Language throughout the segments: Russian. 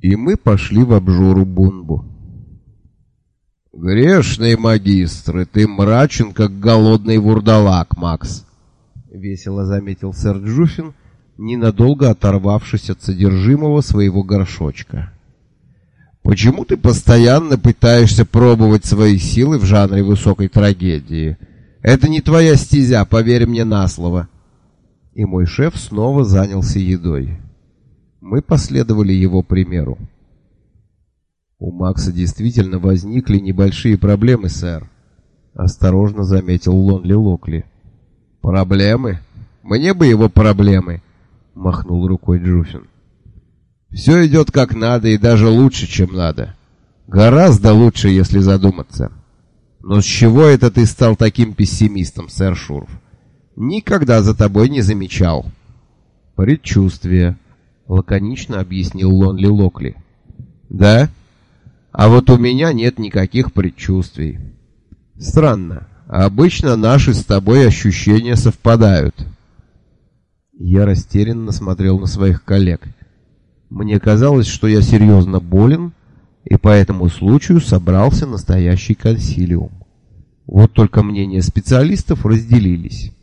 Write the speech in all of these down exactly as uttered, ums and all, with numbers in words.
И мы пошли в обжору Бунбу. «Грешные магистры, ты мрачен, как голодный вурдалак, Макс», — весело заметил сэр Джуффин, ненадолго оторвавшись от содержимого своего горшочка. «Почему ты постоянно пытаешься пробовать свои силы в жанре высокой трагедии? Это не твоя стезя, поверь мне на слово». И мой шеф снова занялся едой. Мы последовали его примеру. «У Макса действительно возникли небольшие проблемы, сэр», — осторожно заметил Лонли Локли. «Проблемы? Мне бы его проблемы», — махнул рукой Джуффин. «Все идет как надо и даже лучше, чем надо. Гораздо лучше, если задуматься. Но с чего это ты стал таким пессимистом, сэр Шурф? Никогда за тобой не замечал». «Предчувствие», — лаконично объяснил Лонли Локли. «Да? А вот у меня нет никаких предчувствий. Странно. Обычно наши с тобой ощущения совпадают». Я растерянно смотрел на своих коллег. Мне казалось, что я серьезно болен, и по этому случаю собрался настоящий консилиум. Вот только мнения специалистов разделились.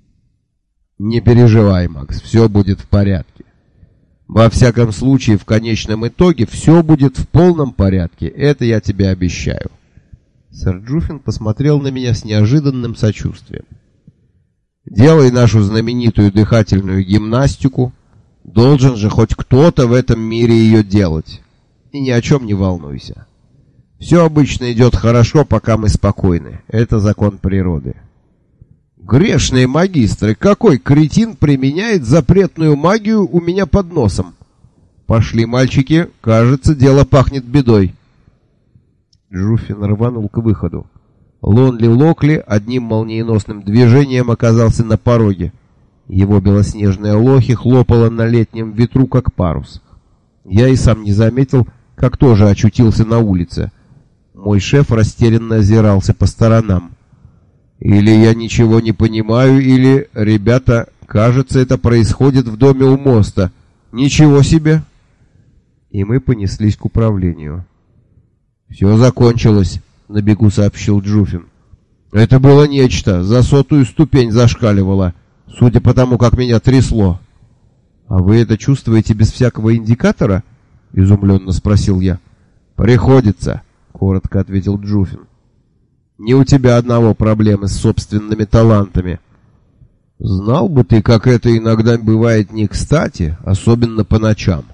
«Не переживай, Макс, все будет в порядке. Во всяком случае, в конечном итоге все будет в полном порядке, это я тебе обещаю». Сэр Джуффин посмотрел на меня с неожиданным сочувствием. «Делай нашу знаменитую дыхательную гимнастику. Должен же хоть кто-то в этом мире ее делать. И ни о чем не волнуйся. Все обычно идет хорошо, пока мы спокойны. Это закон природы». «Грешные магистры, какой кретин применяет запретную магию у меня под носом? Пошли, мальчики, кажется, дело пахнет бедой». Джуффин рванул к выходу. Лонли Локли одним молниеносным движением оказался на пороге. Его белоснежная лохи хлопала на летнем ветру, как парус. Я и сам не заметил, как тоже очутился на улице. Мой шеф растерянно озирался по сторонам. «Или я ничего не понимаю, или, ребята, кажется, это происходит в доме у моста. Ничего себе!» И мы понеслись к управлению. «Все закончилось», — на бегу сообщил Джуффин. «Это было нечто, за сотую ступень зашкаливало, судя по тому, как меня трясло». «А вы это чувствуете без всякого индикатора?» — изумленно спросил я. «Приходится», — коротко ответил Джуффин. «Не у тебя одного проблемы с собственными талантами. Знал бы ты, как это иногда бывает не кстати, особенно по ночам».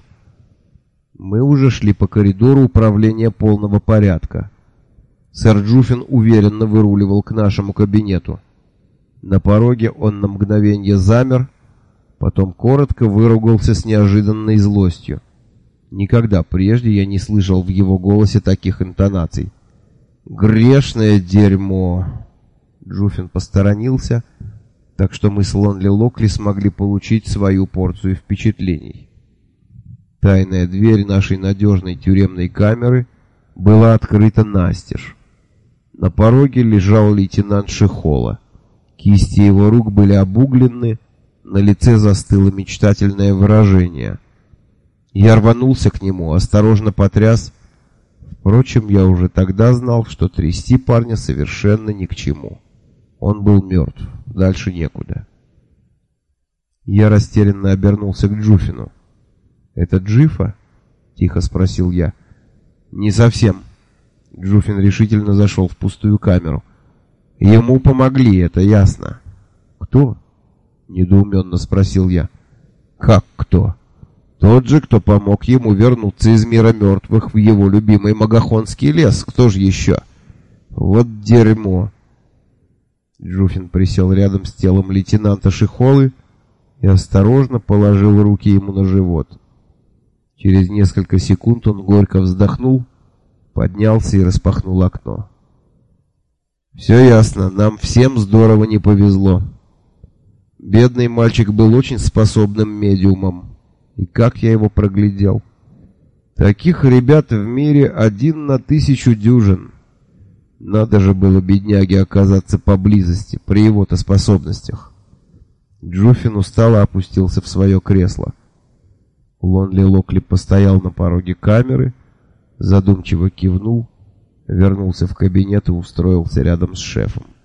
Мы уже шли по коридору управления полного порядка. Сэр Джуффин уверенно выруливал к нашему кабинету. На пороге он на мгновение замер, потом коротко выругался с неожиданной злостью. Никогда прежде я не слышал в его голосе таких интонаций. «Грешное дерьмо!» Джуффин посторонился, так что мы с Лонли Локли смогли получить свою порцию впечатлений. Тайная дверь нашей надежной тюремной камеры была открыта настежь. На пороге лежал лейтенант Шихола. Кисти его рук были обуглены, на лице застыло мечтательное выражение. Я рванулся к нему, осторожно потряс. Впрочем, я уже тогда знал, что трясти парня совершенно ни к чему. Он был мертв, дальше некуда. Я растерянно обернулся к Джуффину. «Это Джифа?» — тихо спросил я. «Не совсем». Джуффин решительно зашел в пустую камеру. «Ему помогли, это ясно». «Кто?» — недоуменно спросил я. «Как кто?» «Тот же, кто помог ему вернуться из мира мертвых в его любимый Магахонский лес. Кто же еще?» «Вот дерьмо!» Джуффин присел рядом с телом лейтенанта Шихолы и осторожно положил руки ему на живот. Через несколько секунд он горько вздохнул, поднялся и распахнул окно. «Все ясно, нам всем здорово не повезло. Бедный мальчик был очень способным медиумом. И как я его проглядел. Таких ребят в мире один на тысячу дюжин. Надо же было бедняге оказаться поблизости при его-то способностях». Джуффин устало опустился в свое кресло. Лонли Локли постоял на пороге камеры, задумчиво кивнул, вернулся в кабинет и устроился рядом с шефом.